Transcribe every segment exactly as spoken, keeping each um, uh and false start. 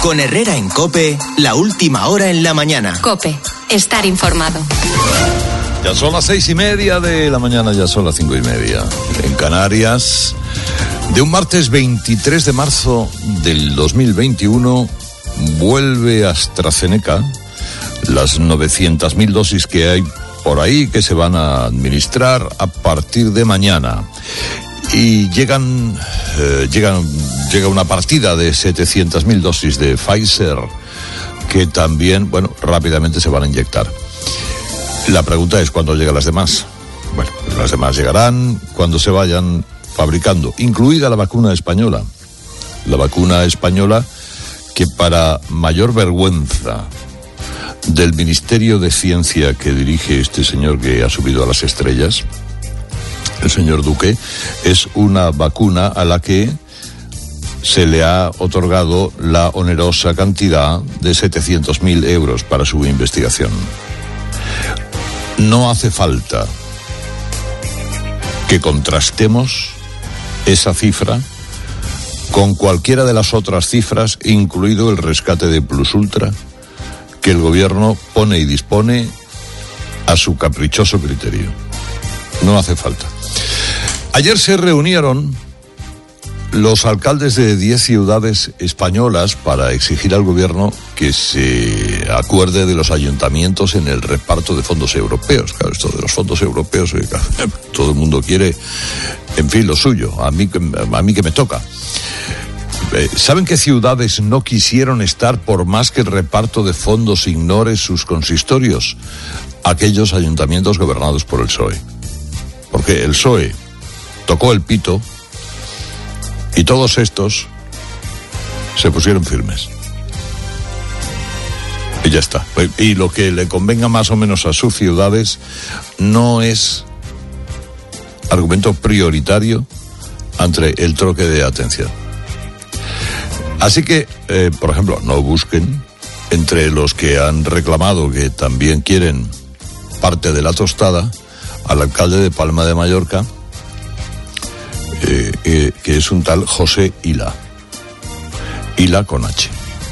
Con Herrera en COPE, la última hora en la mañana. COPE, estar informado. Ya son las seis y media de la mañana, ya son las cinco y media. En Canarias, de un martes veintitrés de marzo del dos mil veintiuno, vuelve AstraZeneca las novecientas mil dosis que hay por ahí que se van a administrar a partir de mañana. Y llegan, eh, llegan, llega una partida de setecientas mil dosis de Pfizer que también, bueno, rápidamente se van a inyectar. La pregunta es ¿cuándo llegan las demás? Bueno, pues las demás llegarán cuando se vayan fabricando, incluida la vacuna española. La vacuna española que, para mayor vergüenza del Ministerio de Ciencia que dirige este señor que ha subido a las estrellas, el señor Duque, es una vacuna a la que se le ha otorgado la onerosa cantidad de setecientos mil euros para su investigación. No hace falta que contrastemos esa cifra con cualquiera de las otras cifras, incluido el rescate de Plus Ultra, que el gobierno pone y dispone a su caprichoso criterio. No hace falta. Ayer se reunieron los alcaldes de diez ciudades españolas para exigir al gobierno que se acuerde de los ayuntamientos en el reparto de fondos europeos. Claro, esto de los fondos europeos, todo el mundo quiere, en fin, lo suyo. A mí, a mí que me toca. ¿Saben qué ciudades no quisieron estar por más que el reparto de fondos ignore sus consistorios? Aquellos ayuntamientos gobernados por el P S O E. Porque el P S O E tocó el pito y todos estos se pusieron firmes. Y ya está. Y lo que le convenga más o menos a sus ciudades no es argumento prioritario ante el troque de atención. Así que, eh, por ejemplo, no busquen entre los que han reclamado que también quieren parte de la tostada al alcalde de Palma de Mallorca, eh, eh, que es un tal José Ila. Ila con H.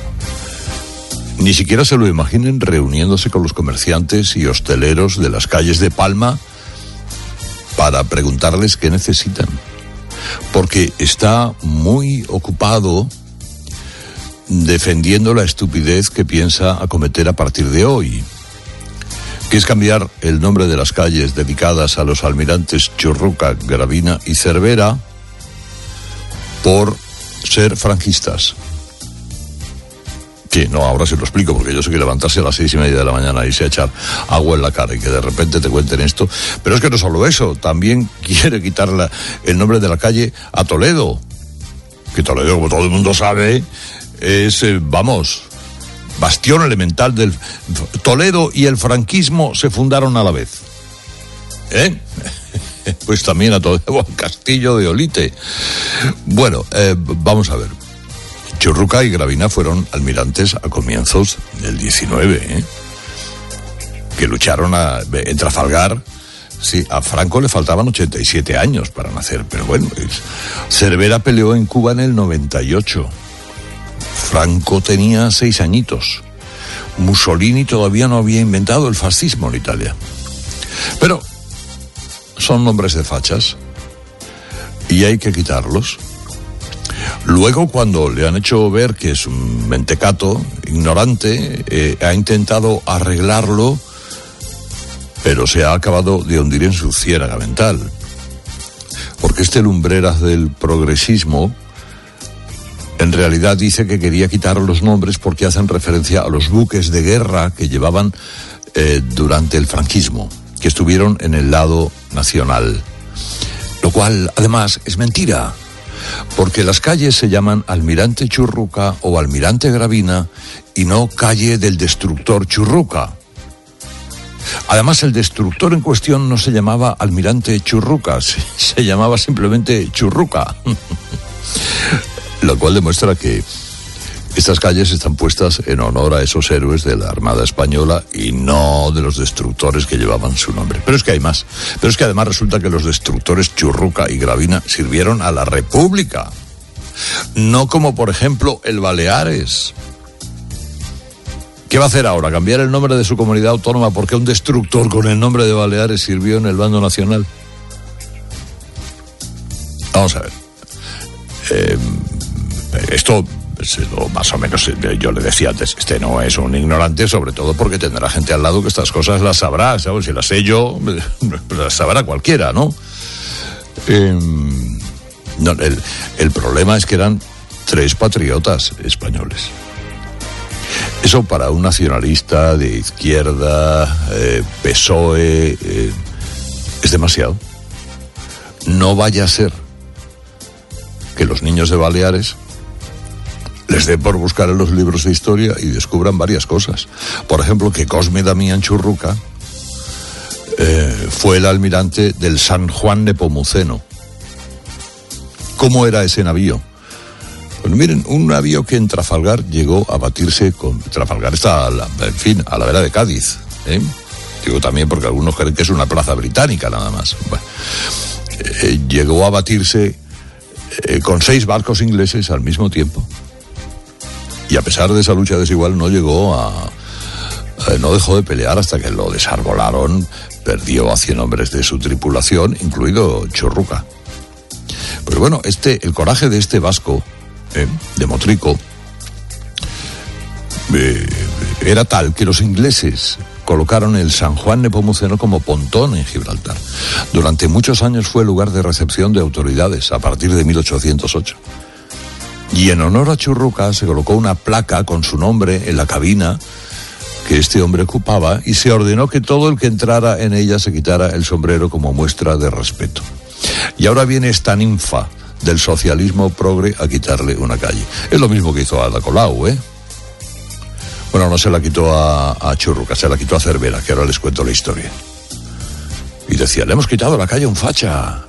Ni siquiera se lo imaginen reuniéndose con los comerciantes y hosteleros de las calles de Palma para preguntarles qué necesitan. Porque está muy ocupado defendiendo la estupidez que piensa acometer a partir de hoy, que es cambiar el nombre de las calles dedicadas a los almirantes Churruca, Gravina y Cervera por ser franquistas. Que no, ahora se lo explico, porque yo sé que levantarse a las seis y media de la mañana y se echar agua en la cara y que de repente te cuenten esto. Pero es que no solo eso, también quiere quitar la, el nombre de la calle a Toledo, que Toledo, como todo el mundo sabe, es, eh, vamos, bastión elemental del... Toledo y el franquismo se fundaron a la vez. ¿Eh? Pues también a Toledo, al Castillo de Olite. Bueno, eh, vamos a ver. Churruca y Gravina fueron almirantes a comienzos del diecinueve, ¿eh? Que lucharon a, en Trafalgar. Sí, a Franco le faltaban ochenta y siete años para nacer, pero bueno, Cervera peleó en Cuba en el noventa y ocho. Franco tenía seis añitos. Mussolini todavía no había inventado el fascismo en Italia. Pero son nombres de fachas y hay que quitarlos. Luego, cuando le han hecho ver que es un mentecato, ignorante, eh, ha intentado arreglarlo, pero se ha acabado de hundir en su ciénaga mental. Porque este lumbreras del progresismo en realidad dice que quería quitar los nombres porque hacen referencia a los buques de guerra que llevaban eh, durante el franquismo, que estuvieron en el lado nacional. Lo cual, además, es mentira, porque las calles se llaman Almirante Churruca o Almirante Gravina y no Calle del Destructor Churruca. Además, el destructor en cuestión no se llamaba Almirante Churruca, se, se llamaba simplemente Churruca. Lo cual demuestra que estas calles están puestas en honor a esos héroes de la Armada Española y no de los destructores que llevaban su nombre. Pero es que hay más. Pero es que además resulta que los destructores Churruca y Gravina sirvieron a la República. No como, por ejemplo, el Baleares, ¿Qué va a hacer ahora? ¿Cambiar el nombre de su comunidad autónoma porque un destructor con el nombre de Baleares sirvió en el bando nacional? Vamos a ver. Eh, esto, más o menos, yo le decía antes, este no es un ignorante, sobre todo porque tendrá gente al lado que estas cosas las sabrá, ¿sabes? Si las sé yo, las sabrá cualquiera, ¿no? Eh, no el, el problema es que eran tres patriotas españoles. Eso para un nacionalista de izquierda, eh, P S O E, eh, es demasiado. No vaya a ser que los niños de Baleares les dé por buscar en los libros de historia y descubran varias cosas. Por ejemplo, que Cosme Damián Churruca eh, fue el almirante del San Juan Nepomuceno. ¿Cómo era ese navío? Pues miren, un navío que en Trafalgar llegó a batirse con... Trafalgar está, a la, en fin, a la vera de Cádiz, ¿eh? Digo también porque algunos creen que es una plaza británica nada más. Bueno, eh, llegó a batirse eh, con seis barcos ingleses al mismo tiempo. Y a pesar de esa lucha desigual no llegó a... Eh, no dejó de pelear hasta que lo desarbolaron, perdió a cien hombres de su tripulación, incluido Churruca. Pues bueno, este, el coraje de este vasco, eh, de Motrico, eh, era tal que los ingleses colocaron el San Juan Nepomuceno como pontón en Gibraltar. Durante muchos años fue lugar de recepción de autoridades, a partir de mil ochocientos ocho. Y en honor a Churruca se colocó una placa con su nombre en la cabina que este hombre ocupaba y se ordenó que todo el que entrara en ella se quitara el sombrero como muestra de respeto. Y ahora viene esta ninfa del socialismo progre a quitarle una calle. Es lo mismo que hizo Ada Colau, ¿eh? Bueno, no se la quitó a, a Churruca, se la quitó a Cervera, que ahora les cuento la historia. Y decía, le hemos quitado la calle a un facha.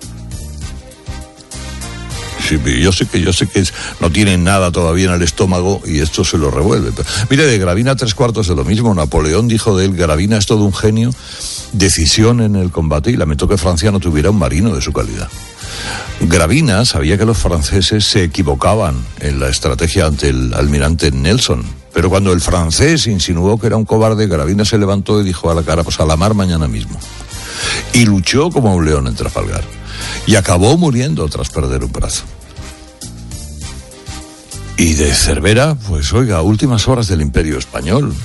Sí, yo sé que yo sé que es, no tienen nada todavía en el estómago y esto se lo revuelve. Pero, mire, de Gravina tres cuartos de lo mismo. Napoleón dijo de él, Gravina es todo un genio, decisión en el combate, y lamentó que Francia no tuviera un marino de su calidad. Gravina sabía que los franceses se equivocaban en la estrategia ante el almirante Nelson, pero cuando el francés insinuó que era un cobarde, Gravina se levantó y dijo a la cara, pues a la mar mañana mismo. Y luchó como un león en Trafalgar. Y acabó muriendo tras perder un brazo. Y de Cervera, pues oiga, últimas horas del Imperio Español.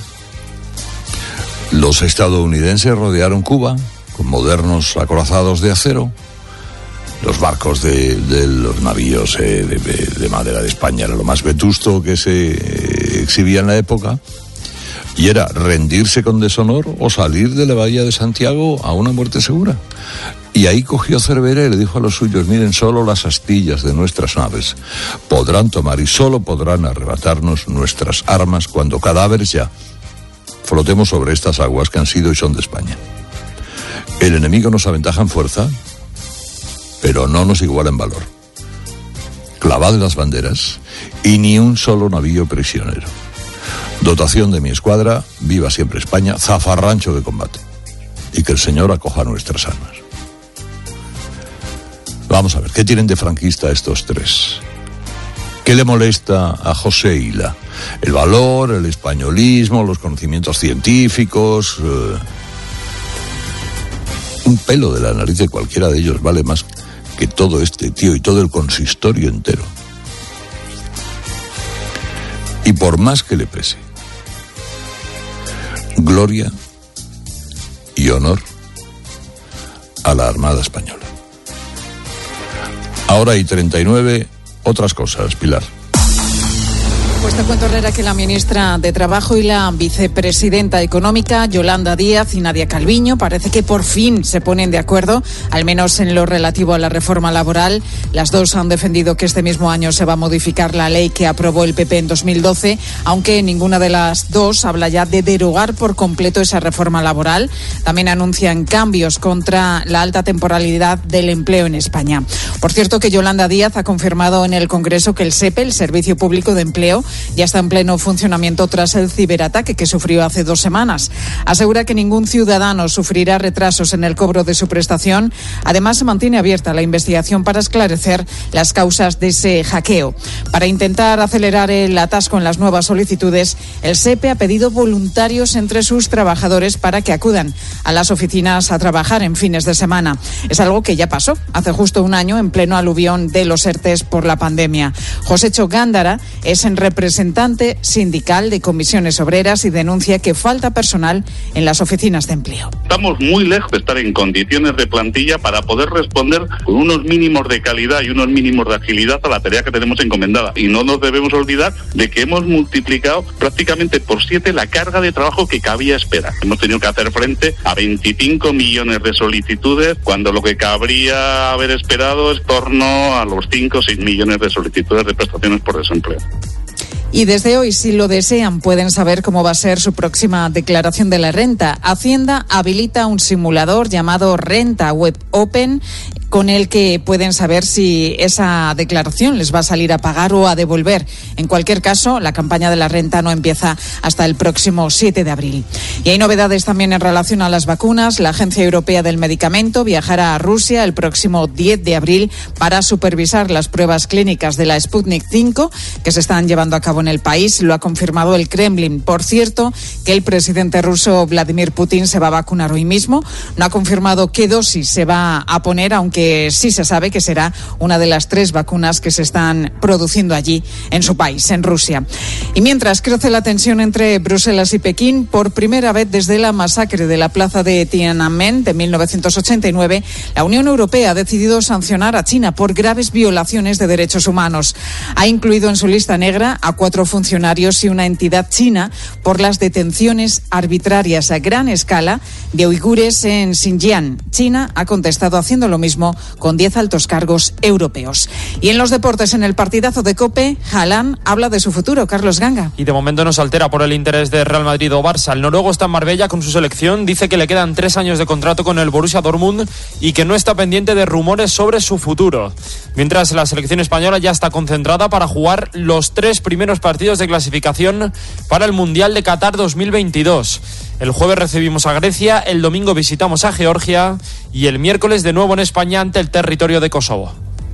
Los estadounidenses rodearon Cuba con modernos acorazados de acero. Los barcos de, de los navíos eh, de, de madera de España era lo más vetusto que se eh, exhibía en la época. Y era rendirse con deshonor o salir de la bahía de Santiago a una muerte segura. Y ahí cogió Cervera y le dijo a los suyos, miren, solo las astillas de nuestras naves podrán tomar y solo podrán arrebatarnos nuestras armas cuando cadáveres ya flotemos sobre estas aguas que han sido y son de España. El enemigo nos aventaja en fuerza, pero no nos iguala en valor. Clavad las banderas y ni un solo navío prisionero. Dotación de mi escuadra, viva siempre España, zafarrancho de combate. Y que el Señor acoja nuestras armas. Vamos a ver, ¿qué tienen de franquista estos tres? ¿Qué le molesta a José Ila? El valor, el españolismo, los conocimientos científicos. Eh, un pelo de la nariz de cualquiera de ellos vale más que todo este tío y todo el consistorio entero. Y por más que le pese, gloria y honor a la Armada Española. Ahora hay treinta y nueve otras cosas, Pilar. Pues te cuento, Herrera, que la ministra de Trabajo y la vicepresidenta económica, Yolanda Díaz, y Nadia Calviño, parece que por fin se ponen de acuerdo, al menos en lo relativo a la reforma laboral. Las dos han defendido que este mismo año se va a modificar la ley que aprobó el P P en dos mil doce, aunque ninguna de las dos habla ya de derogar por completo esa reforma laboral. También anuncian cambios contra la alta temporalidad del empleo en España. Por cierto, que Yolanda Díaz ha confirmado en el Congreso que el SEPE, el Servicio Público de Empleo, ya está en pleno funcionamiento tras el ciberataque que sufrió hace dos semanas. Asegura que ningún ciudadano sufrirá retrasos en el cobro de su prestación. Además, se mantiene abierta la investigación para esclarecer las causas de ese hackeo. Para intentar acelerar el atasco en las nuevas solicitudes, el SEPE ha pedido voluntarios entre sus trabajadores para que acudan a las oficinas a trabajar en fines de semana. Es algo que ya pasó hace justo un año en pleno aluvión de los ERTEs por la pandemia. Josécho Gándara es el representante sindical de comisiones obreras y denuncia que falta personal en las oficinas de empleo. Estamos muy lejos de estar en condiciones de plantilla para poder responder con unos mínimos de calidad y unos mínimos de agilidad a la tarea que tenemos encomendada. Y no nos debemos olvidar de que hemos multiplicado prácticamente por siete la carga de trabajo que cabía esperar. Hemos tenido que hacer frente a veinticinco millones de solicitudes, cuando lo que cabría haber esperado es torno a los cinco o seis millones de solicitudes de prestaciones por desempleo. Y desde hoy, si lo desean, pueden saber cómo va a ser su próxima declaración de la renta. Hacienda habilita un simulador llamado Renta Web Open, con el que pueden saber si esa declaración les va a salir a pagar o a devolver. En cualquier caso, la campaña de la renta no empieza hasta el próximo siete de abril. Y hay novedades también en relación a las vacunas. La Agencia Europea del Medicamento viajará a Rusia el próximo diez de abril para supervisar las pruebas clínicas de la Sputnik cinco que se están llevando a cabo en el país. Lo ha confirmado el Kremlin. Por cierto, que el presidente ruso Vladimir Putin se va a vacunar hoy mismo. No ha confirmado qué dosis se va a poner, aunque que sí se sabe que será una de las tres vacunas que se están produciendo allí en su país, en Rusia. Y mientras crece la tensión entre Bruselas y Pekín, por primera vez desde la masacre de la plaza de Tiananmen de mil novecientos ochenta y nueve, la Unión Europea ha decidido sancionar a China por graves violaciones de derechos humanos. Ha incluido en su lista negra a cuatro funcionarios y una entidad china por las detenciones arbitrarias a gran escala de uigures en Xinjiang. China ha contestado haciendo lo mismo con diez altos cargos europeos. Y en los deportes, en el partidazo de COPE, Haaland habla de su futuro. Carlos Ganga. Y de momento no se altera por el interés de Real Madrid o Barça. El noruego está en Marbella con su selección, dice que le quedan tres años de contrato con el Borussia Dortmund y que no está pendiente de rumores sobre su futuro. Mientras la selección española ya está concentrada para jugar los tres primeros partidos de clasificación para el Mundial de Qatar dos mil veintidós. El jueves recibimos a Grecia, el domingo visitamos a Georgia y el miércoles de nuevo en España ante el territorio de Kosovo.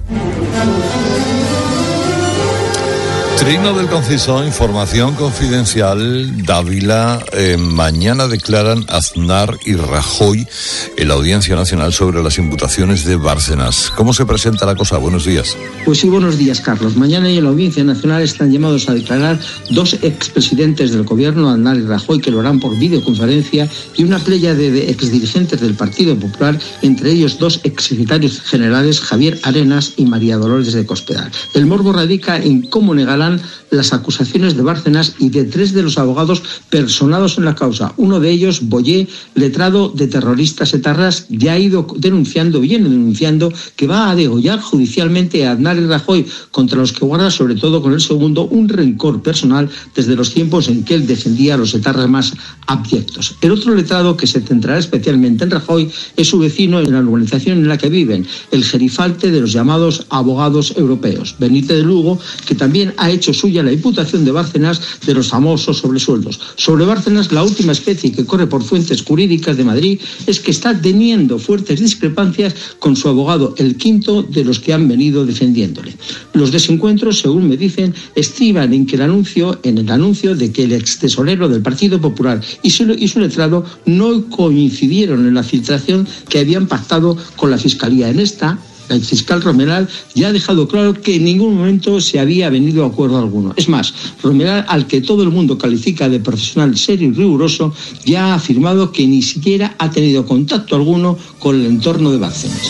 Trino del Conciso, información confidencial. Dávila, eh, mañana declaran Aznar y Rajoy en la Audiencia Nacional sobre las imputaciones de Bárcenas. ¿Cómo se presenta la cosa? Buenos días. Pues sí, buenos días, Carlos. Mañana en la Audiencia Nacional están llamados a declarar dos expresidentes del gobierno, Aznar y Rajoy, que lo harán por videoconferencia, y una playa de, de exdirigentes del Partido Popular, entre ellos dos exsecretarios generales, Javier Arenas y María Dolores de Cospedal. El morbo radica en cómo negarán las acusaciones de Bárcenas y de tres de los abogados personados en la causa. Uno de ellos, Boyer, letrado de terroristas etarras, ya ha ido denunciando, viene denunciando, que va a degollar judicialmente a Aznar y Rajoy, contra los que guarda, sobre todo con el segundo, un rencor personal desde los tiempos en que él defendía a los etarras más abyectos. El otro letrado, que se centrará especialmente en Rajoy, es su vecino en la urbanización en la que viven, el gerifalte de los llamados abogados europeos, Benítez de Lugo, que también ha hecho suya la imputación de Bárcenas de los famosos sobresueldos. Sobre Bárcenas, la última especie que corre por fuentes jurídicas de Madrid es que está teniendo fuertes discrepancias con su abogado, el quinto de los que han venido defendiéndole. Los desencuentros, según me dicen, estriban en que el anuncio, en el anuncio de que el extesorero del Partido Popular y su, y su letrado no coincidieron en la filtración que habían pactado con la Fiscalía. En esta, el fiscal Romeral ya ha dejado claro que en ningún momento se había venido a acuerdo alguno. Es más, Romeral, al que todo el mundo califica de profesional serio y riguroso, ya ha afirmado que ni siquiera ha tenido contacto alguno con el entorno de Bárcenas.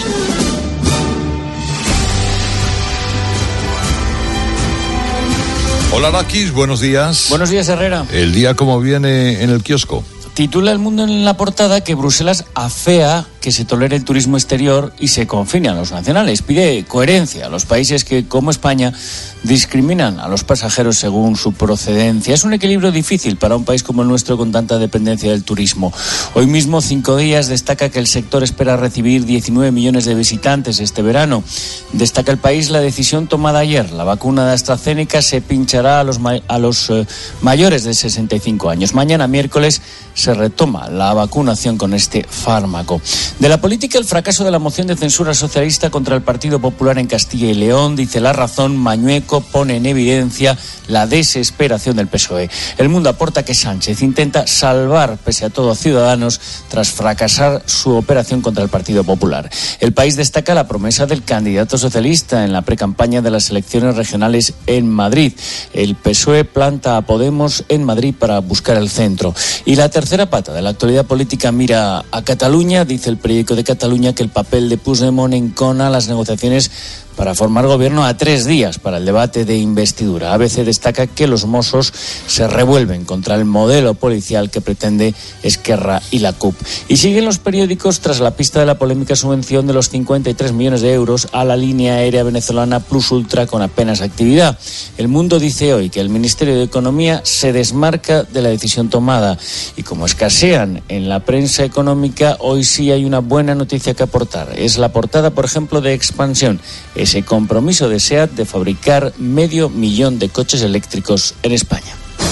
Hola, Raquis, buenos días. Buenos días, Herrera. ¿El día cómo viene en el kiosco? Titula El Mundo en la portada que Bruselas afea que se tolere el turismo exterior y se confine a los nacionales. Pide coherencia a los países que, como España, discriminan a los pasajeros según su procedencia. Es un equilibrio difícil para un país como el nuestro con tanta dependencia del turismo. Hoy mismo, Cinco Días destaca que el sector espera recibir diecinueve millones de visitantes este verano. Destaca el país la decisión tomada ayer. La vacuna de AstraZeneca se pinchará a los, ma- a los eh, mayores de sesenta y cinco años. Mañana, miércoles, se retoma la vacunación con este fármaco. De la política, el fracaso de la moción de censura socialista contra el Partido Popular en Castilla y León, dice La Razón, Mañueco pone en evidencia la desesperación del P S O E. El Mundo aporta que Sánchez intenta salvar, pese a todo, a Ciudadanos tras fracasar su operación contra el Partido Popular. El País destaca la promesa del candidato socialista en la precampaña de las elecciones regionales en Madrid. El P S O E planta a Podemos en Madrid para buscar el centro. Y la tercera pata de la actualidad política mira a Cataluña. Dice el periódico de Cataluña que el papel de Puigdemont encona las negociaciones para formar gobierno a tres días para el debate de investidura. A B C destaca que los Mossos se revuelven contra el modelo policial que pretende Esquerra y la C U P. Y siguen los periódicos tras la pista de la polémica subvención de los cincuenta y tres millones de euros a la línea aérea venezolana Plus Ultra con apenas actividad. El Mundo dice hoy que el Ministerio de Economía se desmarca de la decisión tomada. Y como escasean en la prensa económica, hoy sí hay una buena noticia que aportar. Es la portada, por ejemplo, de Expansión. Ese compromiso de SEAT de fabricar medio millón de coches eléctricos en España.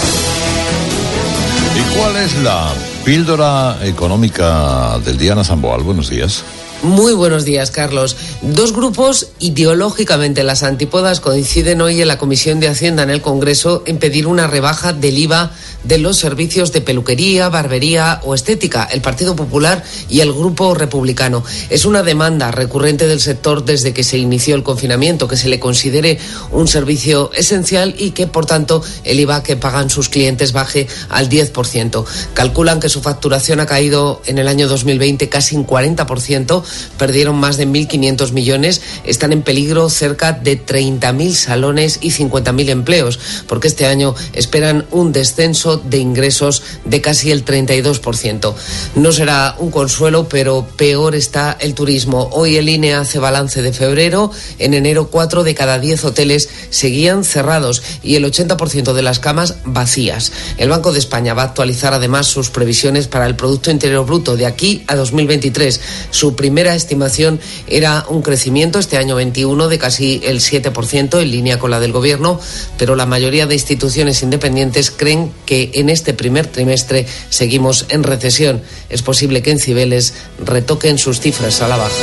¿Y cuál es la píldora económica del día, Ana Zamboal? Buenos días. Muy buenos días, Carlos. Dos grupos ideológicamente en las antípodas coinciden hoy en la Comisión de Hacienda en el Congreso en pedir una rebaja del I V A de los servicios de peluquería, barbería o estética, el Partido Popular y el Grupo Republicano. Es una demanda recurrente del sector desde que se inició el confinamiento, que se le considere un servicio esencial y que, por tanto, el I V A que pagan sus clientes baje al diez por ciento. Calculan que su facturación ha caído en el año dos mil veinte casi un cuarenta por ciento, perdieron más de mil quinientos millones, están en peligro cerca de treinta mil salones y cincuenta mil empleos, porque este año esperan un descenso de ingresos de casi el treinta y dos por ciento. No será un consuelo, pero peor está el turismo. Hoy el I N E hace balance de febrero. En enero, cuatro de cada diez hoteles seguían cerrados y el ochenta por ciento de las camas vacías. El Banco de España va a actualizar además sus previsiones para el Producto Interior Bruto de aquí a dos mil veintitrés. Su primera estimación era un crecimiento este año veintiuno de casi el siete por ciento, en línea con la del Gobierno, pero la mayoría de instituciones independientes creen que en este primer trimestre seguimos en recesión. Es posible que en Cibeles retoquen sus cifras a la baja.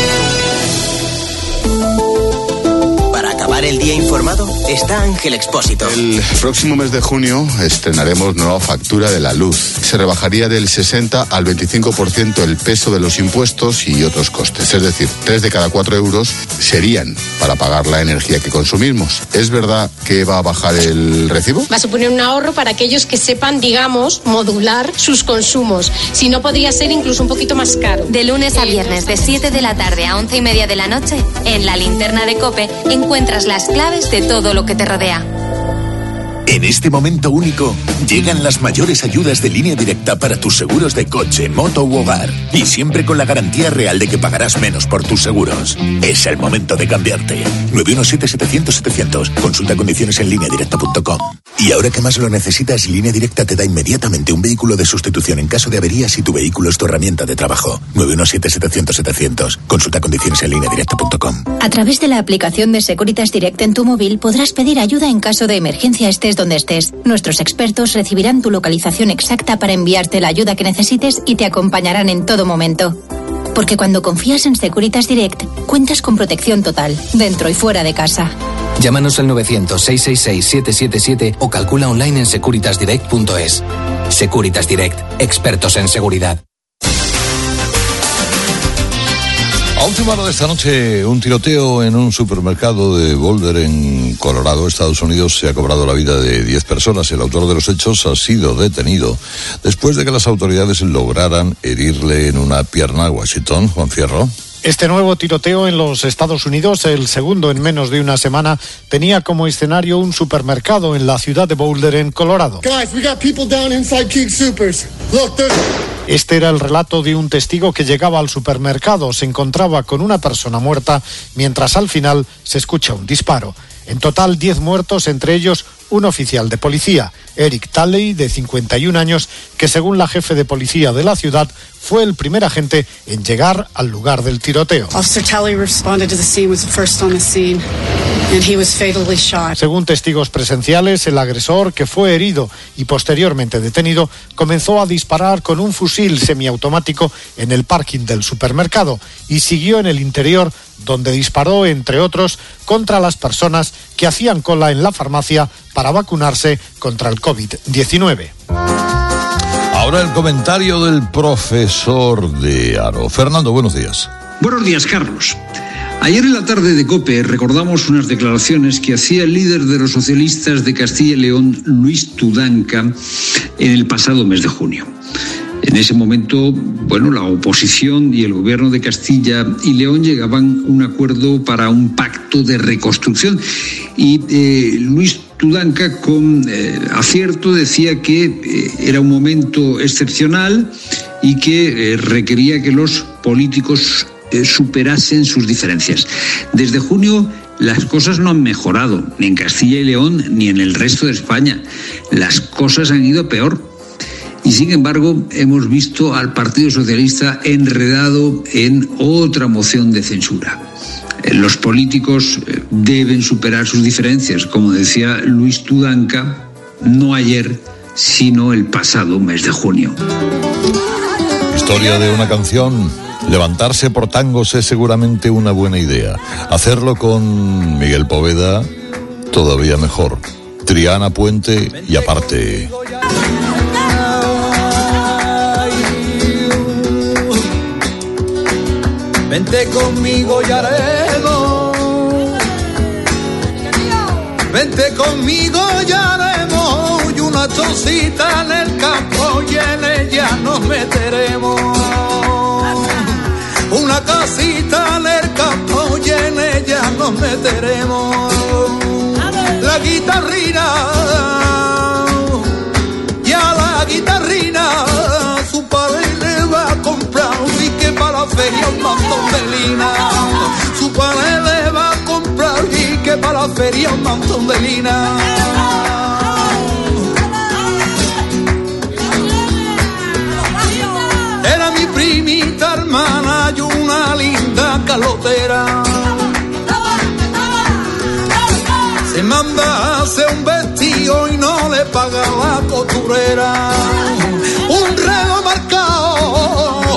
El día informado está Ángel Expósito. El próximo mes de junio estrenaremos nueva factura de la luz. Se rebajaría del sesenta al veinticinco por ciento el peso de los impuestos y otros costes. Es decir, tres de cada cuatro euros serían para pagar la energía que consumimos. ¿Es verdad que va a bajar el recibo? Va a suponer un ahorro para aquellos que sepan, digamos, modular sus consumos. Si no, podría ser incluso un poquito más caro. De lunes a viernes, de siete de la tarde a once y media de la noche, en la linterna de COPE encuentras las claves de todo lo que te rodea. En este momento único, llegan las mayores ayudas de Línea Directa para tus seguros de coche, moto u hogar. Y siempre con la garantía real de que pagarás menos por tus seguros. Es el momento de cambiarte. nueve uno siete, setecientos, setecientos. Consulta condiciones en línea directa punto com. Y ahora que más lo necesitas, Línea Directa te da inmediatamente un vehículo de sustitución en caso de avería si tu vehículo es tu herramienta de trabajo. nueve uno siete, setecientos, setecientos. Consulta condiciones en línea directa punto com. A través de la aplicación de Securitas Direct en tu móvil podrás pedir ayuda en caso de emergencia estés donde estés. Nuestros expertos recibirán tu localización exacta para enviarte la ayuda que necesites y te acompañarán en todo momento. Porque cuando confías en Securitas Direct, cuentas con protección total, dentro y fuera de casa. Llámanos al novecientos, seiscientos sesenta y seis, setecientos setenta y siete o calcula online en securitas direct punto es. Securitas Direct, expertos en seguridad. A última hora de esta noche, un tiroteo en un supermercado de Boulder, en Colorado, Estados Unidos, se ha cobrado la vida de diez personas. El autor de los hechos ha sido detenido después de que las autoridades lograran herirle en una pierna. Washington, Juan Fierro. Este nuevo tiroteo en los Estados Unidos, el segundo en menos de una semana, tenía como escenario un supermercado en la ciudad de Boulder, en Colorado. Guys, we got people down inside King Soopers. Este era el relato de un testigo que llegaba al supermercado, se encontraba con una persona muerta, mientras al final se escucha un disparo. En total, diez muertos, entre ellos un oficial de policía, Eric Talley, de cincuenta y un años, que según la jefe de policía de la ciudad, fue el primer agente en llegar al lugar del tiroteo. Officer Talley responded to the scene, was the first on the scene, and he was fatally shot. Según testigos presenciales, el agresor, que fue herido y posteriormente detenido, comenzó a disparar con un fusil semiautomático en el parking del supermercado y siguió en el interior, donde disparó, entre otros, contra las personas que hacían cola en la farmacia para vacunarse contra el covid diecinueve. Ahora el comentario del profesor de Aro. Fernando, buenos días. Buenos días, Carlos. Ayer en la tarde de COPE recordamos unas declaraciones que hacía el líder de los socialistas de Castilla y León, Luis Tudanca, en el pasado mes de junio. En ese momento, bueno, la oposición y el gobierno de Castilla y León llegaban a un acuerdo para un pacto de reconstrucción y eh, Luis Tudanca, con eh, acierto, decía que eh, era un momento excepcional y que eh, requería que los políticos eh, superasen sus diferencias. Desde junio las cosas no han mejorado, ni en Castilla y León ni en el resto de España. Las cosas han ido peor. Y sin embargo, hemos visto al Partido Socialista enredado en otra moción de censura. Los políticos deben superar sus diferencias, como decía Luis Tudanca, no ayer, sino el pasado mes de junio. Historia de una canción. Levantarse por tangos es seguramente una buena idea. Hacerlo con Miguel Poveda, todavía mejor. Triana Puente y aparte. Vente conmigo y haremos, vente conmigo y haremos y una chocita en el campo y en ella nos meteremos. Una casita en el campo y en ella nos meteremos. La guitarrina y a la guitarrina su padre le va a comprar y que para la feria un montón de lina. Su padre le va a comprar y que para la feria un montón de lina. Era mi primita hermana y una linda calotera. Se manda a hacer un vestido y no le paga la costurera. Un reloj marcado,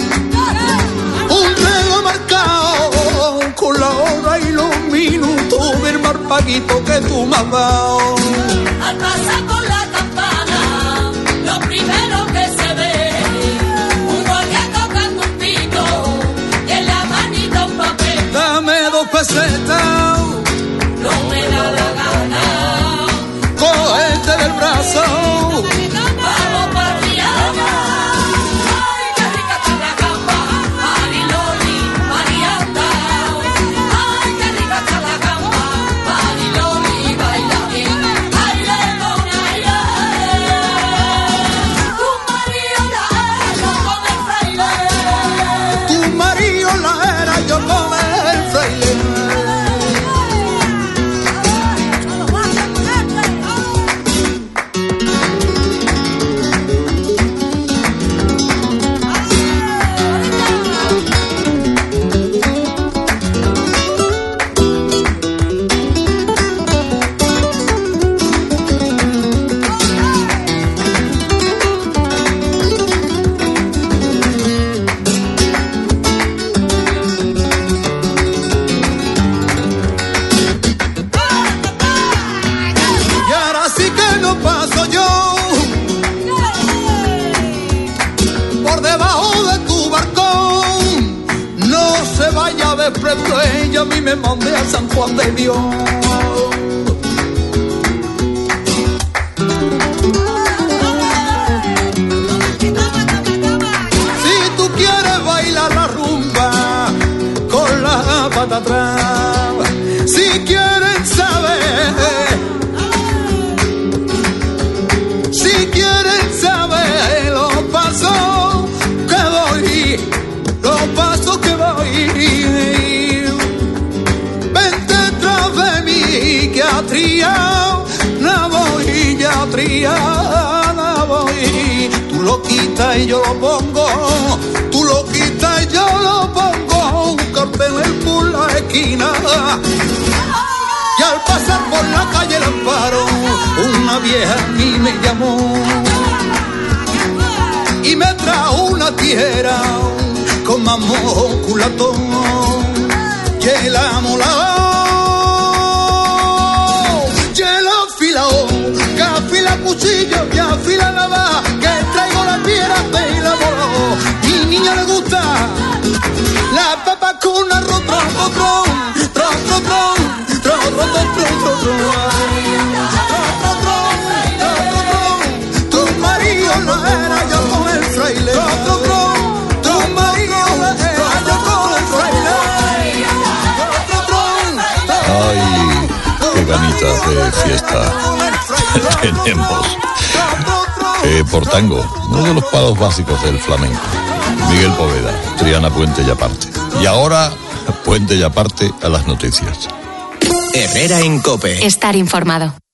un reloj marcado, con la hora y los minutos del marpaguito que tú me has dado. Al pasar por la campana, lo primero que se ve, un guardia tocando un pito y en la manita un papel. Dame dos pesetas, no me da la gana, cógete del brazo, vamos pa' Triana. Ay, qué rica está la gamba, Mariloli, Marianda. Ay, qué rica está la gamba, Mariloli, baila bien. Ay, lemona, ay, ay. Tu marido la era, yo con el fraile. Tu marido la era, yo con el fraile. Ella a mí me mandé a San Juan de Dios. Si tú quieres bailar la rumba con la pata atrás, si quieren saber, si quieren saber los quitas y yo lo pongo, tú lo quitas y yo lo pongo, un cartel por la esquina. Y al pasar por la calle El Amparo, una vieja a mí me llamó y me trajo una tijera con mamón culatón. Y la mola, y la afilao, que afila cuchillo y afila navaja, que traigo la piedra de la mola. Mi niña le gusta la papa con arroz, tron, tron, tron, tron, tron, tron, tron, tron, tron, tron, tron. Tu marido no era yo con el fraile. Tu marido no era yo con el fraile. Ay, qué ganitas de fiesta tenemos. Eh, por tango, uno de los palos básicos del flamenco. Miguel Poveda, Triana Puente y aparte. Y ahora, Puente y aparte a las noticias. Herrera en COPE. Estar informado.